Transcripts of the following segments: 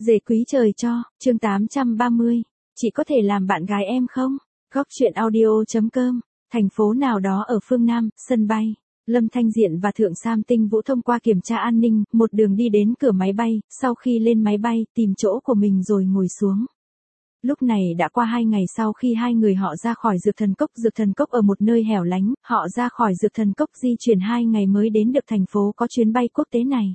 Dề quý trời cho, chương 830. Chị có thể làm bạn gái em không? Góc chuyện audio.com. Thành phố nào đó ở phương Nam, sân bay. Lâm Thanh Diện và Thượng Sam Tinh Vũ thông qua kiểm tra an ninh, một đường đi đến cửa máy bay, sau khi lên máy bay, tìm chỗ của mình rồi ngồi xuống. Lúc này đã qua 2 ngày sau khi hai người họ ra khỏi Dược Thần Cốc ở một nơi hẻo lánh, họ ra khỏi Dược Thần Cốc di chuyển 2 ngày mới đến được thành phố có chuyến bay quốc tế này.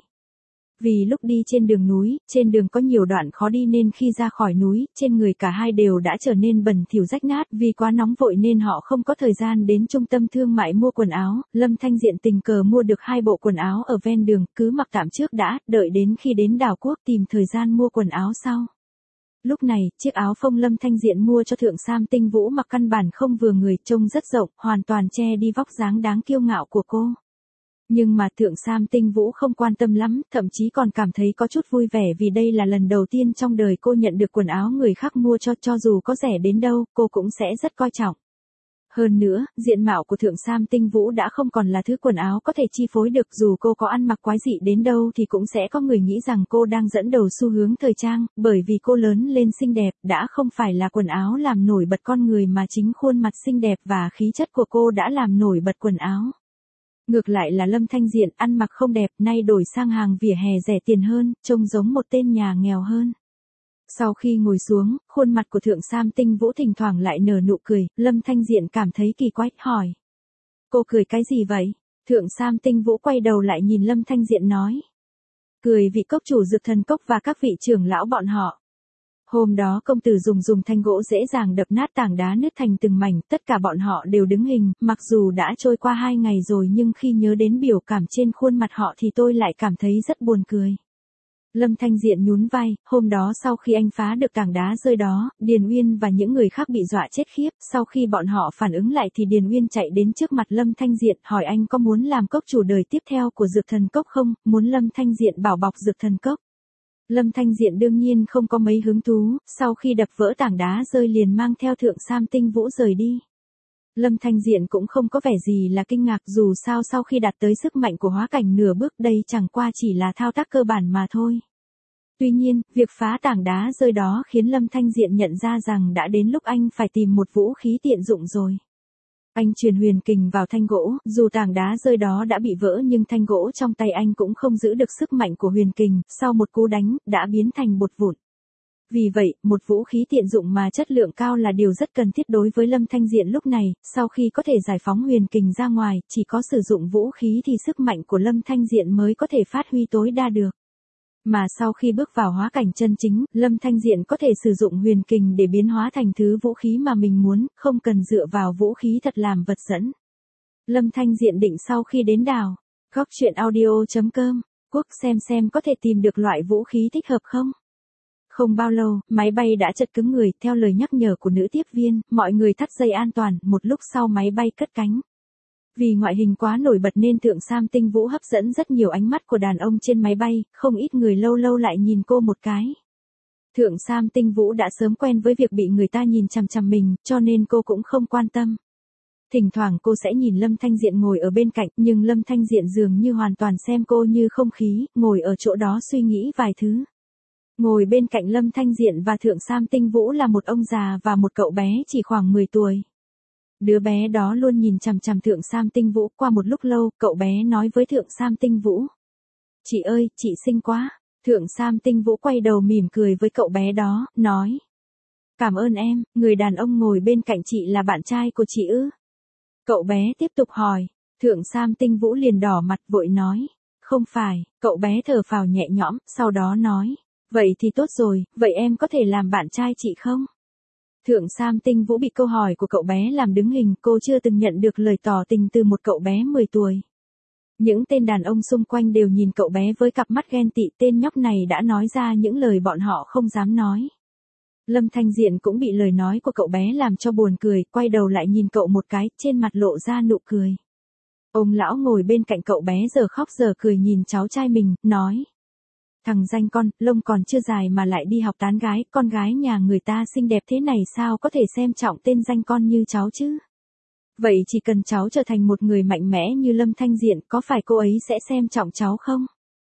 Vì lúc đi trên đường núi, trên đường có nhiều đoạn khó đi nên khi ra khỏi núi, trên người cả hai đều đã trở nên bẩn thỉu rách nát, vì quá nóng vội nên họ không có thời gian đến trung tâm thương mại mua quần áo. Lâm Thanh Diện tình cờ mua được 2 bộ quần áo ở ven đường, cứ mặc tạm trước đã, đợi đến khi đến đảo quốc tìm thời gian mua quần áo sau. Lúc này, chiếc áo phông Lâm Thanh Diện mua cho Thượng Sam Tinh Vũ mặc căn bản không vừa người, trông rất rộng, hoàn toàn che đi vóc dáng đáng kiêu ngạo của cô. Nhưng mà Thượng Sam Tinh Vũ không quan tâm lắm, thậm chí còn cảm thấy có chút vui vẻ vì đây là lần đầu tiên trong đời cô nhận được quần áo người khác mua cho dù có rẻ đến đâu, cô cũng sẽ rất coi trọng. Hơn nữa, diện mạo của Thượng Sam Tinh Vũ đã không còn là thứ quần áo có thể chi phối được, dù cô có ăn mặc quái dị đến đâu thì cũng sẽ có người nghĩ rằng cô đang dẫn đầu xu hướng thời trang, bởi vì cô lớn lên xinh đẹp, đã không phải là quần áo làm nổi bật con người mà chính khuôn mặt xinh đẹp và khí chất của cô đã làm nổi bật quần áo. Ngược lại là Lâm Thanh Diện ăn mặc không đẹp, nay đổi sang hàng vỉa hè rẻ tiền hơn, trông giống một tên nhà nghèo hơn. Sau khi ngồi xuống, khuôn mặt của Thượng Sam Tinh Vũ thỉnh thoảng lại nở nụ cười, Lâm Thanh Diện cảm thấy kỳ quái, hỏi. Cô cười cái gì vậy? Thượng Sam Tinh Vũ quay đầu lại nhìn Lâm Thanh Diện nói. Cười vị cốc chủ Dược Thần Cốc và các vị trưởng lão bọn họ. Hôm đó công tử dùng thanh gỗ dễ dàng đập nát tảng đá nứt thành từng mảnh, tất cả bọn họ đều đứng hình, mặc dù đã trôi qua 2 ngày rồi nhưng khi nhớ đến biểu cảm trên khuôn mặt họ thì tôi lại cảm thấy rất buồn cười. Lâm Thanh Diện nhún vai, hôm đó sau khi anh phá được tảng đá rơi đó, Điền Uyên và những người khác bị dọa chết khiếp, sau khi bọn họ phản ứng lại thì Điền Uyên chạy đến trước mặt Lâm Thanh Diện, hỏi anh có muốn làm cốc chủ đời tiếp theo của Dược Thần Cốc không, muốn Lâm Thanh Diện bảo bọc Dược Thần Cốc. Lâm Thanh Diện đương nhiên không có mấy hứng thú, sau khi đập vỡ tảng đá rơi liền mang theo Thượng Sam Tinh Vũ rời đi. Lâm Thanh Diện cũng không có vẻ gì là kinh ngạc, dù sao sau khi đạt tới sức mạnh của hóa cảnh nửa bước đây chẳng qua chỉ là thao tác cơ bản mà thôi. Tuy nhiên, việc phá tảng đá rơi đó khiến Lâm Thanh Diện nhận ra rằng đã đến lúc anh phải tìm một vũ khí tiện dụng rồi. Anh truyền huyền kình vào thanh gỗ, dù tảng đá rơi đó đã bị vỡ nhưng thanh gỗ trong tay anh cũng không giữ được sức mạnh của huyền kình, sau một cú đánh, đã biến thành bột vụn. Vì vậy, một vũ khí tiện dụng mà chất lượng cao là điều rất cần thiết đối với Lâm Thanh Diện lúc này, sau khi có thể giải phóng huyền kình ra ngoài, chỉ có sử dụng vũ khí thì sức mạnh của Lâm Thanh Diện mới có thể phát huy tối đa được. Mà sau khi bước vào hóa cảnh chân chính, Lâm Thanh Diện có thể sử dụng huyền kình để biến hóa thành thứ vũ khí mà mình muốn, không cần dựa vào vũ khí thật làm vật dẫn. Lâm Thanh Diện định sau khi đến đảo, góc chuyện audio.com, quốc xem có thể tìm được loại vũ khí thích hợp không? Không bao lâu, máy bay đã chật cứng người, theo lời nhắc nhở của nữ tiếp viên, mọi người thắt dây an toàn, một lúc sau máy bay cất cánh. Vì ngoại hình quá nổi bật nên Thượng Sam Tinh Vũ hấp dẫn rất nhiều ánh mắt của đàn ông trên máy bay, không ít người lâu lâu lại nhìn cô một cái. Thượng Sam Tinh Vũ đã sớm quen với việc bị người ta nhìn chằm chằm mình, cho nên cô cũng không quan tâm. Thỉnh thoảng cô sẽ nhìn Lâm Thanh Diện ngồi ở bên cạnh, nhưng Lâm Thanh Diện dường như hoàn toàn xem cô như không khí, ngồi ở chỗ đó suy nghĩ vài thứ. Ngồi bên cạnh Lâm Thanh Diện và Thượng Sam Tinh Vũ là một ông già và một cậu bé chỉ khoảng 10 tuổi. Đứa bé đó luôn nhìn chằm chằm Thượng Sam Tinh Vũ, qua một lúc lâu, cậu bé nói với Thượng Sam Tinh Vũ. Chị ơi, chị xinh quá. Thượng Sam Tinh Vũ quay đầu mỉm cười với cậu bé đó, nói. Cảm ơn em, người đàn ông ngồi bên cạnh chị là bạn trai của chị ư? Cậu bé tiếp tục hỏi, Thượng Sam Tinh Vũ liền đỏ mặt vội nói. Không phải, cậu bé thở phào nhẹ nhõm, sau đó nói. Vậy thì tốt rồi, vậy em có thể làm bạn trai chị không? Thượng Sam Tinh Vũ bị câu hỏi của cậu bé làm đứng hình, cô chưa từng nhận được lời tỏ tình từ một cậu bé 10 tuổi. Những tên đàn ông xung quanh đều nhìn cậu bé với cặp mắt ghen tị, tên nhóc này đã nói ra những lời bọn họ không dám nói. Lâm Thanh Diện cũng bị lời nói của cậu bé làm cho buồn cười, quay đầu lại nhìn cậu một cái, trên mặt lộ ra nụ cười. Ông lão ngồi bên cạnh cậu bé giờ khóc giờ cười nhìn cháu trai mình, nói. Thằng danh con, lông còn chưa dài mà lại đi học tán gái, con gái nhà người ta xinh đẹp thế này sao có thể xem trọng tên danh con như cháu chứ? Vậy chỉ cần cháu trở thành một người mạnh mẽ như Lâm Thanh Diện, có phải cô ấy sẽ xem trọng cháu không?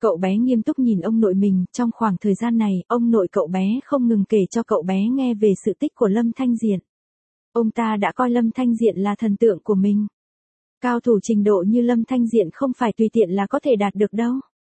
Cậu bé nghiêm túc nhìn ông nội mình, trong khoảng thời gian này, ông nội cậu bé không ngừng kể cho cậu bé nghe về sự tích của Lâm Thanh Diện. Ông ta đã coi Lâm Thanh Diện là thần tượng của mình. Cao thủ trình độ như Lâm Thanh Diện không phải tùy tiện là có thể đạt được đâu.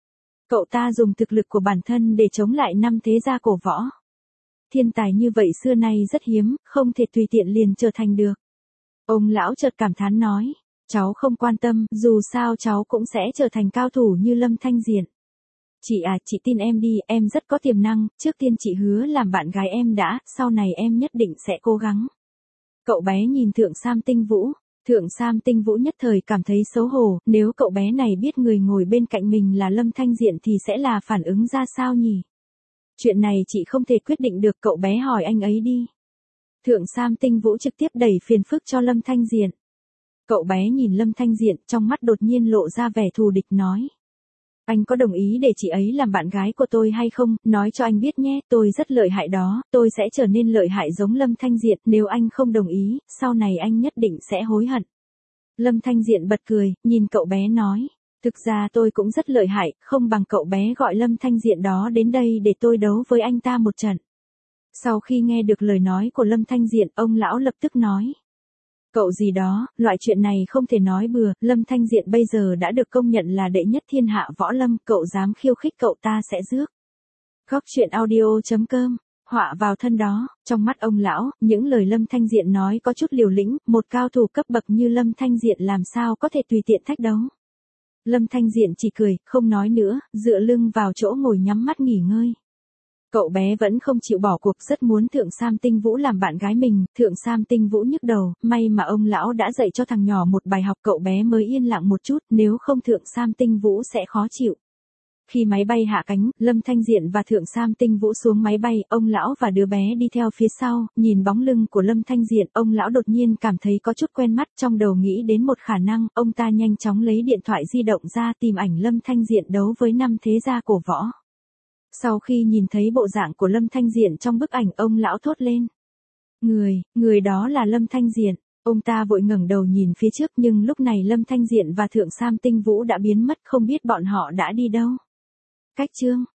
Cậu ta dùng thực lực của bản thân để chống lại 5 thế gia cổ võ. Thiên tài như vậy xưa nay rất hiếm, không thể tùy tiện liền trở thành được. Ông lão chợt cảm thán nói, cháu không quan tâm, dù sao cháu cũng sẽ trở thành cao thủ như Lâm Thanh Diện. Chị à, chị tin em đi, em rất có tiềm năng, trước tiên chị hứa làm bạn gái em đã, sau này em nhất định sẽ cố gắng. Cậu bé nhìn Thượng Sam Tinh Vũ. Thượng Sam Tinh Vũ nhất thời cảm thấy xấu hổ, nếu cậu bé này biết người ngồi bên cạnh mình là Lâm Thanh Diện thì sẽ là phản ứng ra sao nhỉ? Chuyện này chị không thể quyết định được, cậu bé hỏi anh ấy đi. Thượng Sam Tinh Vũ trực tiếp đẩy phiền phức cho Lâm Thanh Diện. Cậu bé nhìn Lâm Thanh Diện, trong mắt đột nhiên lộ ra vẻ thù địch nói. Anh có đồng ý để chị ấy làm bạn gái của tôi hay không? Nói cho anh biết nhé, tôi rất lợi hại đó, tôi sẽ trở nên lợi hại giống Lâm Thanh Diện, nếu anh không đồng ý, sau này anh nhất định sẽ hối hận. Lâm Thanh Diện bật cười, nhìn cậu bé nói, thực ra tôi cũng rất lợi hại, không bằng cậu bé gọi Lâm Thanh Diện đó đến đây để tôi đấu với anh ta một trận. Sau khi nghe được lời nói của Lâm Thanh Diện, ông lão lập tức nói. Cậu gì đó, loại chuyện này không thể nói bừa, Lâm Thanh Diện bây giờ đã được công nhận là đệ nhất thiên hạ võ lâm, cậu dám khiêu khích cậu ta sẽ rước. Góc truyện audio.com, họa vào thân đó, trong mắt ông lão, những lời Lâm Thanh Diện nói có chút liều lĩnh, một cao thủ cấp bậc như Lâm Thanh Diện làm sao có thể tùy tiện thách đấu. Lâm Thanh Diện chỉ cười, không nói nữa, dựa lưng vào chỗ ngồi nhắm mắt nghỉ ngơi. Cậu bé vẫn không chịu bỏ cuộc, rất muốn Thượng Sam Tinh Vũ làm bạn gái mình, Thượng Sam Tinh Vũ nhức đầu, may mà ông lão đã dạy cho thằng nhỏ một bài học, cậu bé mới yên lặng một chút, nếu không Thượng Sam Tinh Vũ sẽ khó chịu. Khi máy bay hạ cánh, Lâm Thanh Diện và Thượng Sam Tinh Vũ xuống máy bay, ông lão và đứa bé đi theo phía sau, nhìn bóng lưng của Lâm Thanh Diện, ông lão đột nhiên cảm thấy có chút quen mắt, trong đầu nghĩ đến một khả năng, ông ta nhanh chóng lấy điện thoại di động ra tìm ảnh Lâm Thanh Diện đấu với 5 thế gia cổ võ. Sau khi nhìn thấy bộ dạng của Lâm Thanh Diện trong bức ảnh, ông lão thốt lên. Người đó là Lâm Thanh Diện. Ông ta vội ngẩng đầu nhìn phía trước, nhưng lúc này Lâm Thanh Diện và Thượng Sam Tinh Vũ đã biến mất, không biết bọn họ đã đi đâu. Cách chương